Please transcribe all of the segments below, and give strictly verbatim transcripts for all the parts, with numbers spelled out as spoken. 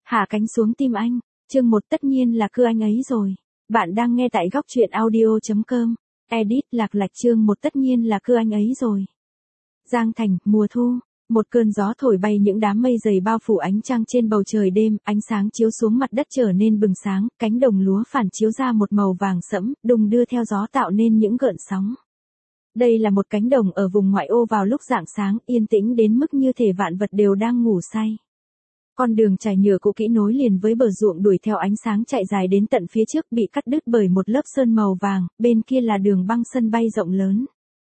Hạ cánh xuống tim anh, chương một tất nhiên là cưa anh ấy rồi. Bạn đang nghe tại góc truyện audio.com. Edit lạc lạch chương một tất nhiên là cưa anh ấy rồi. Giang Thành, mùa thu. Một cơn gió thổi bay những đám mây dày bao phủ ánh trăng trên bầu trời đêm, ánh sáng chiếu xuống mặt đất trở nên bừng sáng, cánh đồng lúa phản chiếu ra một màu vàng sẫm, đung đưa theo gió tạo nên những gợn sóng. Đây là một cánh đồng ở vùng ngoại ô vào lúc rạng sáng, yên tĩnh đến mức như thể vạn vật đều đang ngủ say. Con đường trải nhựa cũ kỹ nối liền với bờ ruộng đuổi theo ánh sáng chạy dài đến tận phía trước bị cắt đứt bởi một lớp sơn màu vàng, bên kia là đường băng sân bay rộng lớn.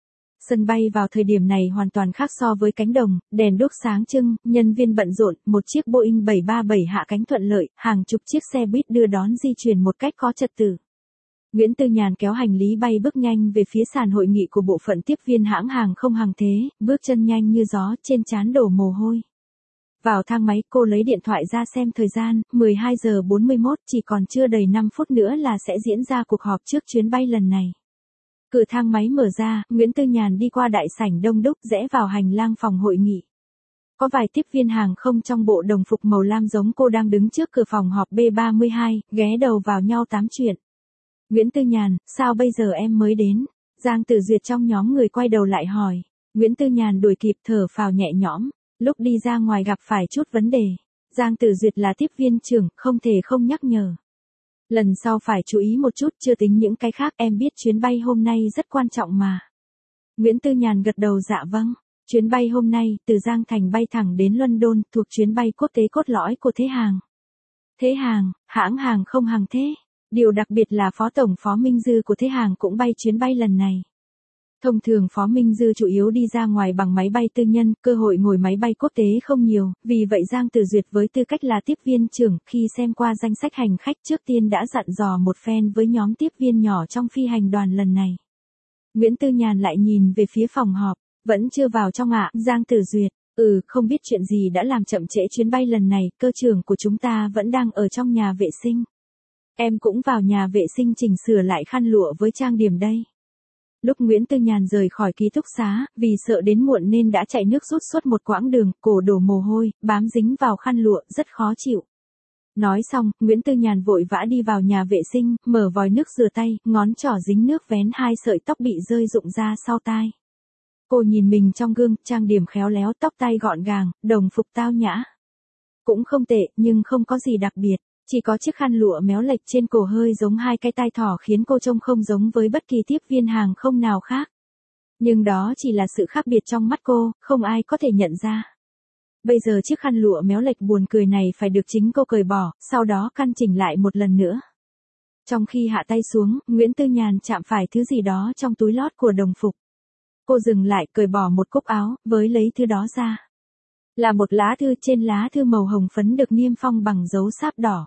Sân bay vào thời điểm này hoàn toàn khác so với cánh đồng, đèn đuốc sáng trưng, nhân viên bận rộn, một chiếc Boeing bảy ba bảy hạ cánh thuận lợi, hàng chục chiếc xe buýt đưa đón di chuyển một cách có trật tự. Nguyễn Tư Nhàn kéo hành lý bay bước nhanh về phía sàn hội nghị của bộ phận tiếp viên hãng hàng không hàng thế, bước chân nhanh như gió, trên trán đổ mồ hôi. Vào thang máy, cô lấy điện thoại ra xem thời gian, mười hai giờ bốn mươi mốt, chỉ còn chưa đầy năm phút nữa là sẽ diễn ra cuộc họp trước chuyến bay lần này. Cửa thang máy mở ra, Nguyễn Tư Nhàn đi qua đại sảnh đông đúc rẽ vào hành lang phòng hội nghị. Có vài tiếp viên hàng không trong bộ đồng phục màu lam giống cô đang đứng trước cửa phòng họp B ba mươi hai, ghé đầu vào nhau tám chuyện. Nguyễn Tư Nhàn, sao bây giờ em mới đến? Giang Tử Duyệt trong nhóm người quay đầu lại hỏi. Nguyễn Tư Nhàn đuổi kịp thở phào nhẹ nhõm, lúc đi ra ngoài gặp phải chút vấn đề. Giang Tử Duyệt là tiếp viên trưởng, không thể không nhắc nhở. Lần sau phải chú ý một chút, chưa tính những cái khác, em biết chuyến bay hôm nay rất quan trọng mà. Nguyễn Tư Nhàn gật đầu dạ vâng. Chuyến bay hôm nay, từ Giang Thành bay thẳng đến London, thuộc chuyến bay quốc tế cốt lõi của Thế Hàng. Thế Hàng, hãng hàng không hàng thế. Điều đặc biệt là Phó Tổng Phó Minh Dư của Thế Hàng cũng bay chuyến bay lần này. Thông thường Phó Minh Dư chủ yếu đi ra ngoài bằng máy bay tư nhân, cơ hội ngồi máy bay quốc tế không nhiều, vì vậy Giang Tử Duyệt với tư cách là tiếp viên trưởng, khi xem qua danh sách hành khách trước tiên đã dặn dò một phen với nhóm tiếp viên nhỏ trong phi hành đoàn lần này. Nguyễn Tư Nhàn lại nhìn về phía phòng họp, vẫn chưa vào trong ạ, à? Giang Tử Duyệt, ừ, không biết chuyện gì đã làm chậm trễ chuyến bay lần này, cơ trưởng của chúng ta vẫn đang ở trong nhà vệ sinh. Em cũng vào nhà vệ sinh chỉnh sửa lại khăn lụa với trang điểm đây. Lúc Nguyễn Tư Nhàn rời khỏi ký túc xá, vì sợ đến muộn nên đã chạy nước rút suốt một quãng đường, cổ đổ mồ hôi, bám dính vào khăn lụa, rất khó chịu. Nói xong, Nguyễn Tư Nhàn vội vã đi vào nhà vệ sinh, mở vòi nước rửa tay, ngón trỏ dính nước vén hai sợi tóc bị rơi rụng ra sau tai. Cô nhìn mình trong gương, trang điểm khéo léo, tóc tai gọn gàng, đồng phục tao nhã. Cũng không tệ, nhưng không có gì đặc biệt. Chỉ có chiếc khăn lụa méo lệch trên cổ hơi giống hai cái tai thỏ khiến cô trông không giống với bất kỳ tiếp viên hàng không nào khác. Nhưng đó chỉ là sự khác biệt trong mắt cô, không ai có thể nhận ra. Bây giờ chiếc khăn lụa méo lệch buồn cười này phải được chính cô cởi bỏ, sau đó căn chỉnh lại một lần nữa. Trong khi hạ tay xuống, Nguyễn Tư Nhàn chạm phải thứ gì đó trong túi lót của đồng phục. Cô dừng lại, cởi bỏ một cúc áo, với lấy thứ đó ra. Là một lá thư, trên lá thư màu hồng phấn được niêm phong bằng dấu sáp đỏ.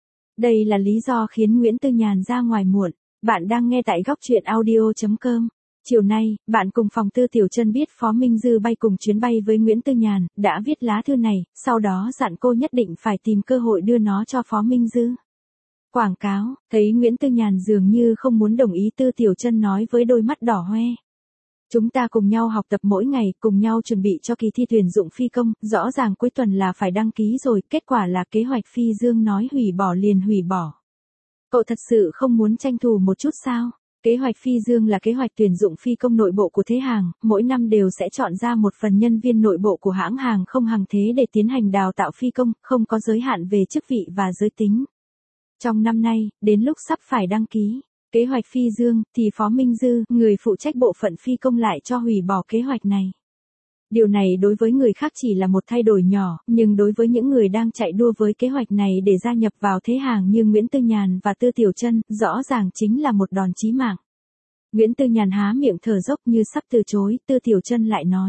Đây là lý do khiến Nguyễn Tư Nhàn ra ngoài muộn. Bạn đang nghe tại góc truyện audio.com. Chiều nay, bạn cùng phòng Tư Tiểu Trân biết Phó Minh Dư bay cùng chuyến bay với Nguyễn Tư Nhàn, đã viết lá thư này, sau đó dặn cô nhất định phải tìm cơ hội đưa nó cho Phó Minh Dư. Quảng cáo, thấy Nguyễn Tư Nhàn dường như không muốn đồng ý, Tư Tiểu Trân nói với đôi mắt đỏ hoe. Chúng ta cùng nhau học tập mỗi ngày, cùng nhau chuẩn bị cho kỳ thi tuyển dụng phi công, rõ ràng cuối tuần là phải đăng ký rồi, kết quả là kế hoạch Phi Dương nói hủy bỏ liền hủy bỏ. Cậu thật sự không muốn tranh thủ một chút sao? Kế hoạch Phi Dương là kế hoạch tuyển dụng phi công nội bộ của Thế Hàng, mỗi năm đều sẽ chọn ra một phần nhân viên nội bộ của hãng hàng không hàng thế để tiến hành đào tạo phi công, không có giới hạn về chức vị và giới tính. Trong năm nay, đến lúc sắp phải đăng ký kế hoạch Phi Dương, thì Phó Minh Dư, người phụ trách bộ phận phi công lại cho hủy bỏ kế hoạch này. Điều này đối với người khác chỉ là một thay đổi nhỏ, nhưng đối với những người đang chạy đua với kế hoạch này để gia nhập vào Thế Hàng như Nguyễn Tư Nhàn và Tư Tiểu Trân, rõ ràng chính là một đòn chí mạng. Nguyễn Tư Nhàn há miệng thở dốc như sắp từ chối, Tư Tiểu Trân lại nói.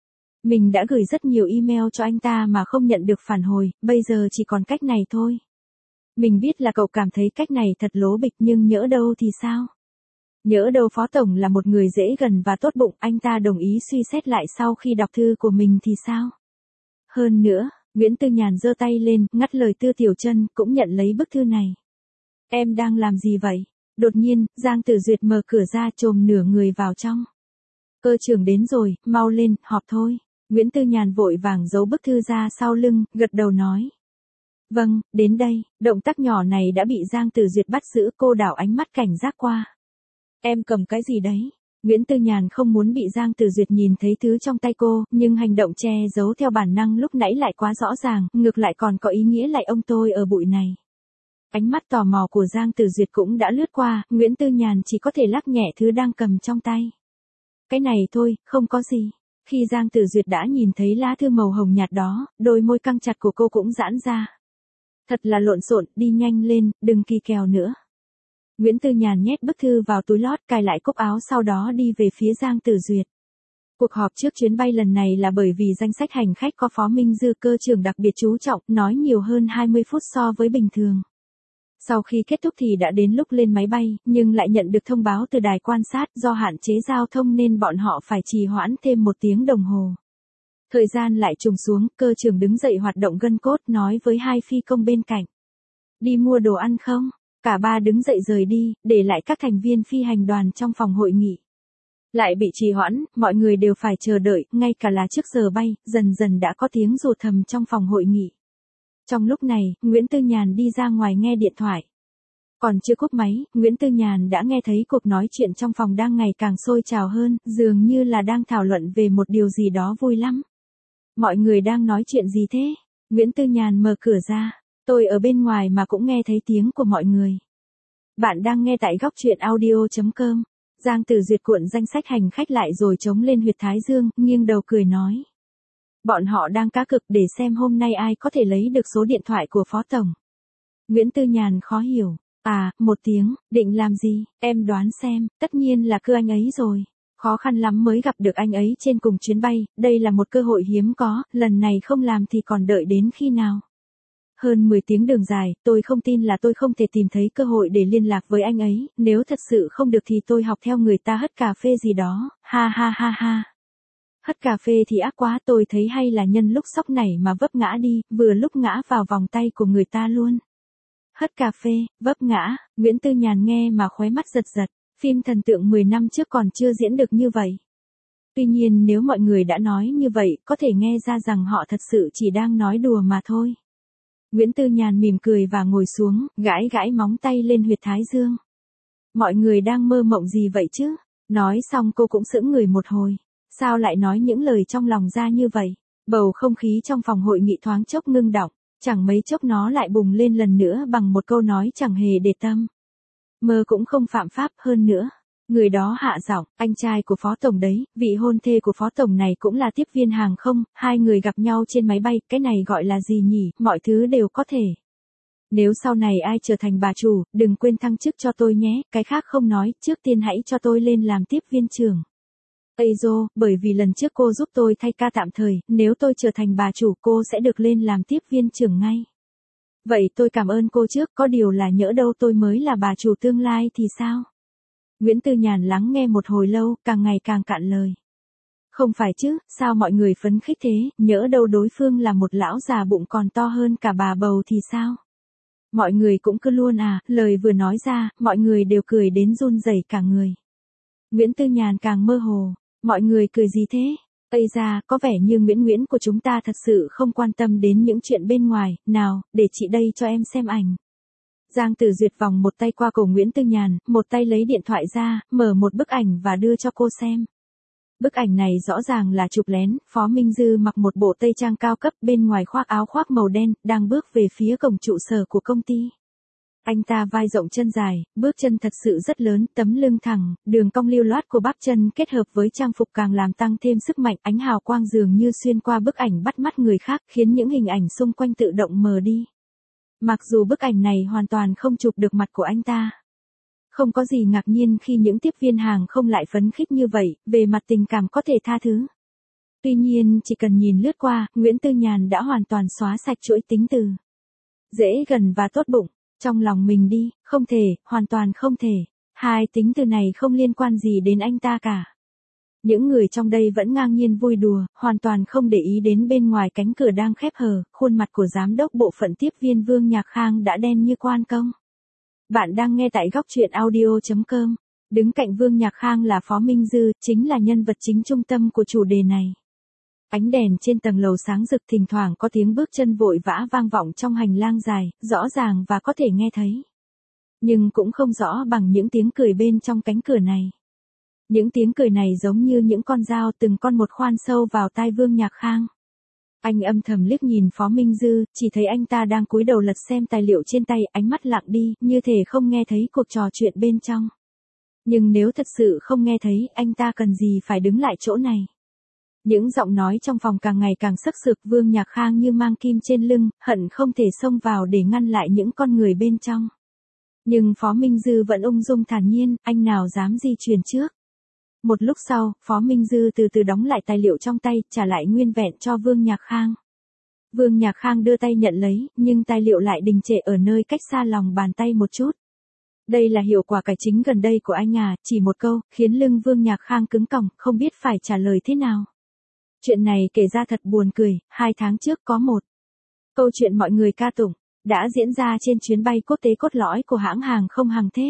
Mình đã gửi rất nhiều email cho anh ta mà không nhận được phản hồi, bây giờ chỉ còn cách này thôi. Mình biết là cậu cảm thấy cách này thật lố bịch, nhưng nhỡ đâu thì sao? Nhỡ đâu Phó Tổng là một người dễ gần và tốt bụng, anh ta đồng ý suy xét lại sau khi đọc thư của mình thì sao? Hơn nữa, Nguyễn Tư Nhàn giơ tay lên, ngắt lời Tư Tiểu Trân, cũng nhận lấy bức thư này. Em đang làm gì vậy? Đột nhiên, Giang Tử Duyệt mở cửa ra, chồm nửa người vào trong. Cơ trưởng đến rồi, mau lên, họp thôi. Nguyễn Tư Nhàn vội vàng giấu bức thư ra sau lưng, gật đầu nói. Vâng, đến đây, động tác nhỏ này đã bị Giang Tử Duyệt bắt giữ, cô đảo ánh mắt cảnh giác qua. Em cầm cái gì đấy? Nguyễn Tư Nhàn không muốn bị Giang Tử Duyệt nhìn thấy thứ trong tay cô, nhưng hành động che giấu theo bản năng lúc nãy lại quá rõ ràng, ngược lại còn có ý nghĩa lại ông tôi ở bụi này. Ánh mắt tò mò của Giang Tử Duyệt cũng đã lướt qua, Nguyễn Tư Nhàn chỉ có thể lắc nhẹ thứ đang cầm trong tay. Cái này thôi, không có gì. Khi Giang Tử Duyệt đã nhìn thấy lá thư màu hồng nhạt đó, đôi môi căng chặt của cô cũng giãn ra. Thật là lộn xộn, đi nhanh lên, đừng kỳ kèo nữa. Nguyễn Tư Nhàn nhét bức thư vào túi lót, cài lại cúc áo, sau đó đi về phía Giang Tử Duyệt. Cuộc họp trước chuyến bay lần này là bởi vì danh sách hành khách có Phó Minh Dư cơ trưởng đặc biệt chú trọng, nói nhiều hơn hai mươi phút so với bình thường. Sau khi kết thúc thì đã đến lúc lên máy bay, nhưng lại nhận được thông báo từ đài quan sát do hạn chế giao thông nên bọn họ phải trì hoãn thêm một tiếng đồng hồ. Thời gian lại trùng xuống, cơ trưởng đứng dậy hoạt động gân cốt nói với hai phi công bên cạnh. Đi mua đồ ăn không? Cả ba đứng dậy rời đi, để lại các thành viên phi hành đoàn trong phòng hội nghị. Lại bị trì hoãn, mọi người đều phải chờ đợi, ngay cả là trước giờ bay, dần dần đã có tiếng rù thầm trong phòng hội nghị. Trong lúc này, Nguyễn Tư Nhàn đi ra ngoài nghe điện thoại. Còn chưa cúp máy, Nguyễn Tư Nhàn đã nghe thấy cuộc nói chuyện trong phòng đang ngày càng sôi trào hơn, dường như là đang thảo luận về một điều gì đó vui lắm. Mọi người đang nói chuyện gì thế? Nguyễn Tư Nhàn mở cửa ra. Tôi ở bên ngoài mà cũng nghe thấy tiếng của mọi người. Bạn đang nghe tại góc truyện audio chấm com. Giang Tử Duyệt cuộn danh sách hành khách lại rồi chống lên huyệt thái dương, nghiêng đầu cười nói. Bọn họ đang cá cược để xem hôm nay ai có thể lấy được số điện thoại của Phó Tổng. Nguyễn Tư Nhàn khó hiểu. À, một tiếng, định làm gì, em đoán xem, tất nhiên là cứ anh ấy rồi. Khó khăn lắm mới gặp được anh ấy trên cùng chuyến bay, đây là một cơ hội hiếm có, lần này không làm thì còn đợi đến khi nào. Hơn mười tiếng đường dài, tôi không tin là tôi không thể tìm thấy cơ hội để liên lạc với anh ấy, nếu thật sự không được thì tôi học theo người ta hất cà phê gì đó, ha ha ha ha. Hất cà phê thì ác quá, tôi thấy hay là nhân lúc sóc này mà vấp ngã đi, vừa lúc ngã vào vòng tay của người ta luôn. Hất cà phê, vấp ngã, Nguyễn Tư Nhàn nghe mà khóe mắt giật giật, phim thần tượng mười năm trước còn chưa diễn được như vậy. Tuy nhiên nếu mọi người đã nói như vậy, có thể nghe ra rằng họ thật sự chỉ đang nói đùa mà thôi. Nguyễn Tư Nhàn mỉm cười và ngồi xuống, gãi gãi móng tay lên huyệt thái dương. Mọi người đang mơ mộng gì vậy chứ? Nói xong cô cũng sững người một hồi. Sao lại nói những lời trong lòng ra như vậy? Bầu không khí trong phòng hội nghị thoáng chốc ngưng đọng, chẳng mấy chốc nó lại bùng lên lần nữa bằng một câu nói chẳng hề để tâm. Mơ cũng không phạm pháp, hơn nữa. Người đó hạ giọng, anh trai của Phó Tổng đấy, vị hôn thê của Phó Tổng này cũng là tiếp viên hàng không, hai người gặp nhau trên máy bay, cái này gọi là gì nhỉ, mọi thứ đều có thể. Nếu sau này ai trở thành bà chủ, đừng quên thăng chức cho tôi nhé, cái khác không nói, trước tiên hãy cho tôi lên làm tiếp viên trưởng. Ây dô, bởi vì lần trước cô giúp tôi thay ca tạm thời, nếu tôi trở thành bà chủ cô sẽ được lên làm tiếp viên trưởng ngay. Vậy tôi cảm ơn cô trước, có điều là nhỡ đâu tôi mới là bà chủ tương lai thì sao? Nguyễn Tư Nhàn lắng nghe một hồi lâu, càng ngày càng cạn lời. Không phải chứ, sao mọi người phấn khích thế, nhỡ đâu đối phương là một lão già bụng còn to hơn cả bà bầu thì sao? Mọi người cũng cứ luôn à, lời vừa nói ra, mọi người đều cười đến run rẩy cả người. Nguyễn Tư Nhàn càng mơ hồ, mọi người cười gì thế? Ây da, có vẻ như Nguyễn Nguyễn của chúng ta thật sự không quan tâm đến những chuyện bên ngoài, nào, để chị đây cho em xem ảnh. Giang Tử Duyệt vòng một tay qua cổ Nguyễn Tư Nhàn, một tay lấy điện thoại ra, mở một bức ảnh và đưa cho cô xem. Bức ảnh này rõ ràng là chụp lén, Phó Minh Dư mặc một bộ tây trang cao cấp, bên ngoài khoác áo khoác màu đen, đang bước về phía cổng trụ sở của công ty. Anh ta vai rộng chân dài, bước chân thật sự rất lớn, tấm lưng thẳng, đường cong lưu loát của bắp chân kết hợp với trang phục càng làm tăng thêm sức mạnh, ánh hào quang dường như xuyên qua bức ảnh bắt mắt người khác, khiến những hình ảnh xung quanh tự động mờ đi. Mặc dù bức ảnh này hoàn toàn không chụp được mặt của anh ta. Không có gì ngạc nhiên khi những tiếp viên hàng không lại phấn khích như vậy, về mặt tình cảm có thể tha thứ. Tuy nhiên chỉ cần nhìn lướt qua, Nguyễn Tư Nhàn đã hoàn toàn xóa sạch chuỗi tính từ. Dễ gần và tốt bụng, trong lòng mình đi, không thể, hoàn toàn không thể. Hai tính từ này không liên quan gì đến anh ta cả. Những người trong đây vẫn ngang nhiên vui đùa, hoàn toàn không để ý đến bên ngoài cánh cửa đang khép hờ, khuôn mặt của giám đốc bộ phận tiếp viên Vương Nhạc Khang đã đen như quan công. Bạn đang nghe tại góc truyện audio chấm com. Đứng cạnh Vương Nhạc Khang là Phó Minh Dư, chính là nhân vật chính trung tâm của chủ đề này. Ánh đèn trên tầng lầu sáng rực, thỉnh thoảng có tiếng bước chân vội vã vang vọng trong hành lang dài, rõ ràng và có thể nghe thấy. Nhưng cũng không rõ bằng những tiếng cười bên trong cánh cửa này. Những tiếng cười này giống như những con dao từng con một khoan sâu vào tai Vương Nhạc Khang. Anh âm thầm liếc nhìn Phó Minh Dư, chỉ thấy anh ta đang cúi đầu lật xem tài liệu trên tay, ánh mắt lặng đi, như thể không nghe thấy cuộc trò chuyện bên trong. Nhưng nếu thật sự không nghe thấy, anh ta cần gì phải đứng lại chỗ này. Những giọng nói trong phòng càng ngày càng sắc sực, Vương Nhạc Khang như mang kim trên lưng, hận không thể xông vào để ngăn lại những con người bên trong. Nhưng Phó Minh Dư vẫn ung dung thản nhiên, anh nào dám di chuyển trước. Một lúc sau, Phó Minh Dư từ từ đóng lại tài liệu trong tay, trả lại nguyên vẹn cho Vương Nhạc Khang. Vương Nhạc Khang đưa tay nhận lấy, nhưng tài liệu lại đình trệ ở nơi cách xa lòng bàn tay một chút. Đây là hiệu quả cải chính gần đây của anh à, chỉ một câu, khiến lưng Vương Nhạc Khang cứng còng, không biết phải trả lời thế nào. Chuyện này kể ra thật buồn cười, hai tháng trước có một câu chuyện mọi người ca tụng, đã diễn ra trên chuyến bay quốc tế cốt lõi của hãng hàng không Hàng Thế.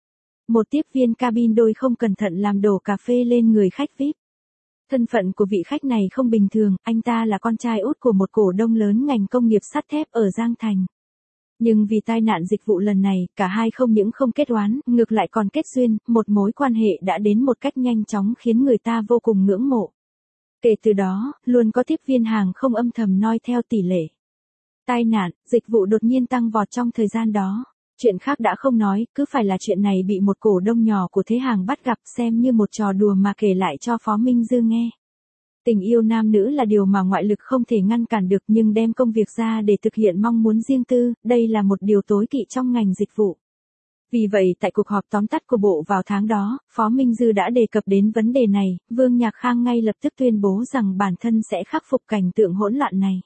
Một tiếp viên cabin đôi không cẩn thận làm đổ cà phê lên người khách vi ai pi. Thân phận của vị khách này không bình thường, anh ta là con trai út của một cổ đông lớn ngành công nghiệp sắt thép ở Giang Thành. Nhưng vì tai nạn dịch vụ lần này, cả hai không những không kết oán, ngược lại còn kết duyên, một mối quan hệ đã đến một cách nhanh chóng khiến người ta vô cùng ngưỡng mộ. Kể từ đó, luôn có tiếp viên hàng không âm thầm noi theo tỷ lệ tai nạn, dịch vụ đột nhiên tăng vọt trong thời gian đó. Chuyện khác đã không nói, cứ phải là chuyện này bị một cổ đông nhỏ của thế hàng bắt gặp, xem như một trò đùa mà kể lại cho Phó Minh Dư nghe. Tình yêu nam nữ là điều mà ngoại lực không thể ngăn cản được, nhưng đem công việc ra để thực hiện mong muốn riêng tư, đây là một điều tối kỵ trong ngành dịch vụ. Vì vậy tại cuộc họp tóm tắt của Bộ vào tháng đó, Phó Minh Dư đã đề cập đến vấn đề này, Vương Nhạc Khang ngay lập tức tuyên bố rằng bản thân sẽ khắc phục cảnh tượng hỗn loạn này.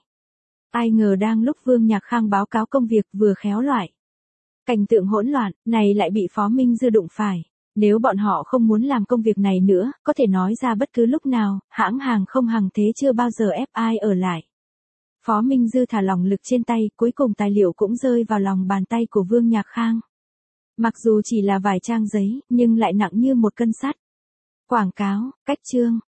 Ai ngờ đang lúc Vương Nhạc Khang báo cáo công việc vừa khéo loại cảnh tượng hỗn loạn này lại bị Phó Minh Dư đụng phải. Nếu bọn họ không muốn làm công việc này nữa, có thể nói ra bất cứ lúc nào, hãng hàng không Hàng Thế chưa bao giờ ép ai ở lại. Phó Minh Dư thả lỏng lực trên tay, cuối cùng tài liệu cũng rơi vào lòng bàn tay của Vương Nhạc Khang. Mặc dù chỉ là vài trang giấy, nhưng lại nặng như một cân sắt. Quảng cáo, cách chương.